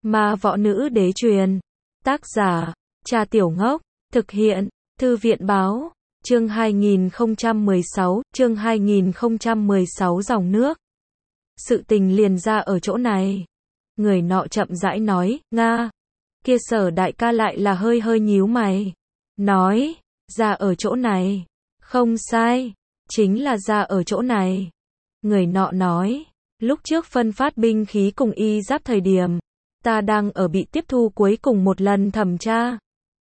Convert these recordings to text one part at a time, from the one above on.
Ma võ nữ đế truyền. Tác giả, Cha Tiểu Ngốc. Thực hiện, Thư viện báo. Chương 2016 dòng nước. Sự tình liền ra ở chỗ này. Người nọ chậm rãi nói, Nga. Kia Sở đại ca lại là hơi hơi nhíu mày. Nói, ra ở chỗ này. Không sai, chính là ra ở chỗ này. Người nọ nói, lúc trước phân phát binh khí cùng y giáp thời điểm, ta đang ở bị tiếp thu cuối cùng một lần thẩm tra.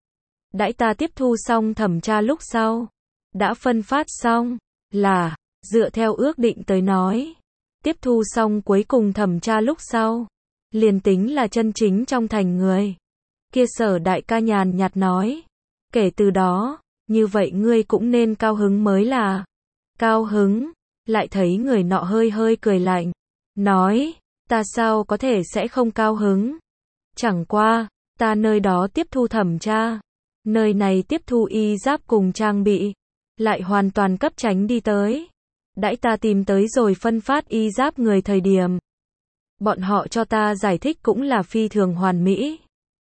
Đãi ta tiếp thu xong thẩm tra lúc sau, đã phân phát xong, là, dựa theo ước định tới nói. Tiếp thu xong cuối cùng thẩm tra lúc sau, liền tính là chân chính trong thành người. Kia Sở đại ca nhàn nhạt nói, kể từ đó, như vậy ngươi cũng nên cao hứng mới là. Cao hứng, lại thấy người nọ hơi hơi cười lạnh, nói, ta sao có thể sẽ không cao hứng. Chẳng qua, ta nơi đó tiếp thu thẩm tra, nơi này tiếp thu y giáp cùng trang bị, lại hoàn toàn cấp tránh đi tới. Đãi ta tìm tới rồi phân phát y giáp người thời điểm, bọn họ cho ta giải thích cũng là phi thường hoàn mỹ.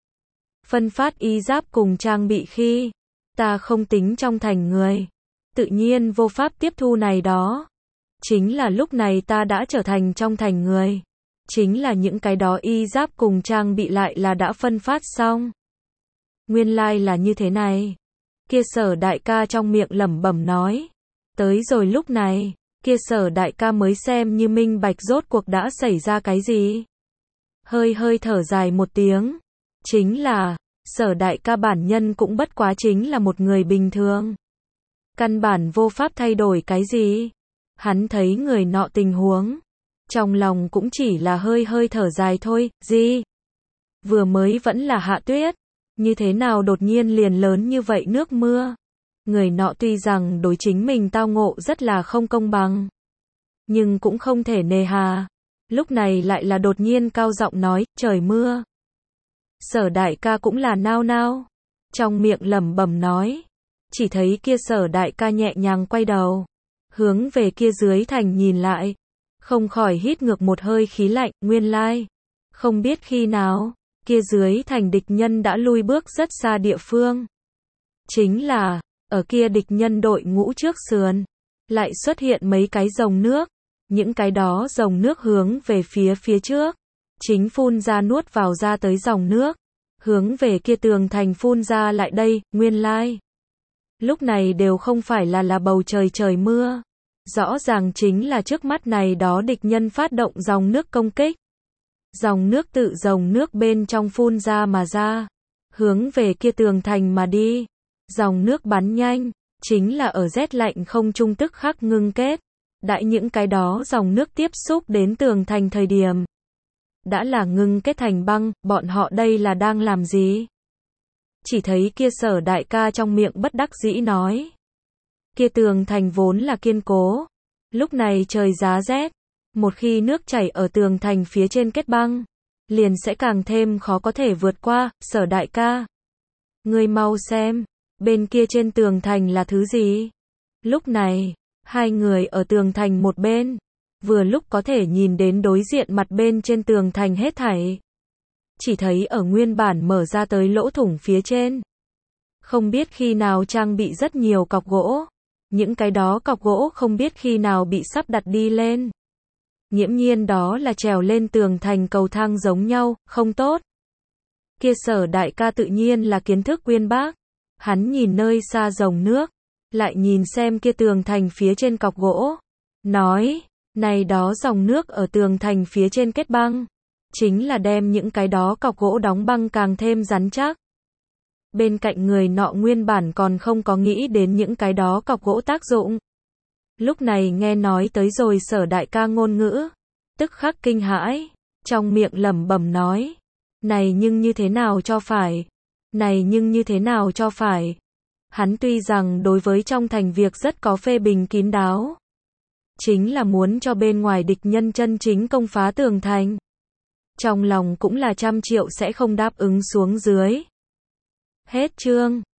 Phân phát y giáp cùng trang bị khi, ta không tính trong thành người, tự nhiên vô pháp tiếp thu này đó. Chính là lúc này ta đã trở thành trong thành người. Chính là những cái đó y giáp cùng trang bị lại là đã phân phát xong. Nguyên lai là như thế này. Kia Sở đại ca trong miệng lẩm bẩm nói. Tới rồi lúc này, kia Sở đại ca mới xem như minh bạch rốt cuộc đã xảy ra cái gì. Hơi hơi thở dài một tiếng. Chính là, Sở đại ca bản nhân cũng bất quá chính là một người bình thường. Căn bản vô pháp thay đổi cái gì. Hắn thấy người nọ tình huống, trong lòng cũng chỉ là hơi hơi thở dài thôi, gì? Vừa mới vẫn là hạ tuyết, như thế nào đột nhiên liền lớn như vậy nước mưa? Người nọ tuy rằng đối chính mình tao ngộ rất là không công bằng, nhưng cũng không thể nề hà. Lúc này lại là đột nhiên cao giọng nói, trời mưa. Sở đại ca cũng là nao nao, trong miệng lẩm bẩm nói, chỉ thấy kia Sở đại ca nhẹ nhàng quay đầu, hướng về kia dưới thành nhìn lại, không khỏi hít ngược một hơi khí lạnh, nguyên lai. Không biết khi nào, kia dưới thành địch nhân đã lui bước rất xa địa phương. Chính là, ở kia địch nhân đội ngũ trước sườn, lại xuất hiện mấy cái dòng nước, những cái đó dòng nước hướng về phía trước, chính phun ra nuốt vào ra tới dòng nước, hướng về kia tường thành phun ra lại đây, nguyên lai. Lúc này đều không phải là bầu trời mưa. Rõ ràng chính là trước mắt này đó địch nhân phát động dòng nước công kích. Dòng nước tự dòng nước bên trong phun ra mà ra. Hướng về kia tường thành mà đi. Dòng nước bắn nhanh. Chính là ở rét lạnh không trung tức khắc ngưng kết. Đãi những cái đó dòng nước tiếp xúc đến tường thành thời điểm. Đã là ngưng kết thành băng. Bọn họ đây là đang làm gì? Chỉ thấy kia Sở đại ca trong miệng bất đắc dĩ nói. Kia tường thành vốn là kiên cố. Lúc này trời giá rét. Một khi nước chảy ở tường thành phía trên kết băng, liền sẽ càng thêm khó có thể vượt qua. Sở đại ca, ngươi mau xem, bên kia trên tường thành là thứ gì? Lúc này, hai người ở tường thành một bên, vừa lúc có thể nhìn đến đối diện mặt bên trên tường thành hết thảy. Chỉ thấy ở nguyên bản mở ra tới lỗ thủng phía trên, không biết khi nào trang bị rất nhiều cọc gỗ. Những cái đó cọc gỗ không biết khi nào bị sắp đặt đi lên. Nghiễm nhiên đó là trèo lên tường thành cầu thang giống nhau, không tốt. Kia Sở đại ca tự nhiên là kiến thức uyên bác. Hắn nhìn nơi xa dòng nước, lại nhìn xem kia tường thành phía trên cọc gỗ. Nói, này đó dòng nước ở tường thành phía trên kết băng. Chính là đem những cái đó cọc gỗ đóng băng càng thêm rắn chắc. Bên cạnh người nọ nguyên bản còn không có nghĩ đến những cái đó cọc gỗ tác dụng. Lúc này nghe nói tới rồi Sở đại ca ngôn ngữ, tức khắc kinh hãi, trong miệng lẩm bẩm nói, này nhưng như thế nào cho phải, này nhưng như thế nào cho phải. Hắn tuy rằng đối với trong thành việc rất có phê bình kín đáo, chính là muốn cho bên ngoài địch nhân chân chính công phá tường thành. Trong lòng cũng là trăm triệu sẽ không đáp ứng xuống dưới. Hết chương.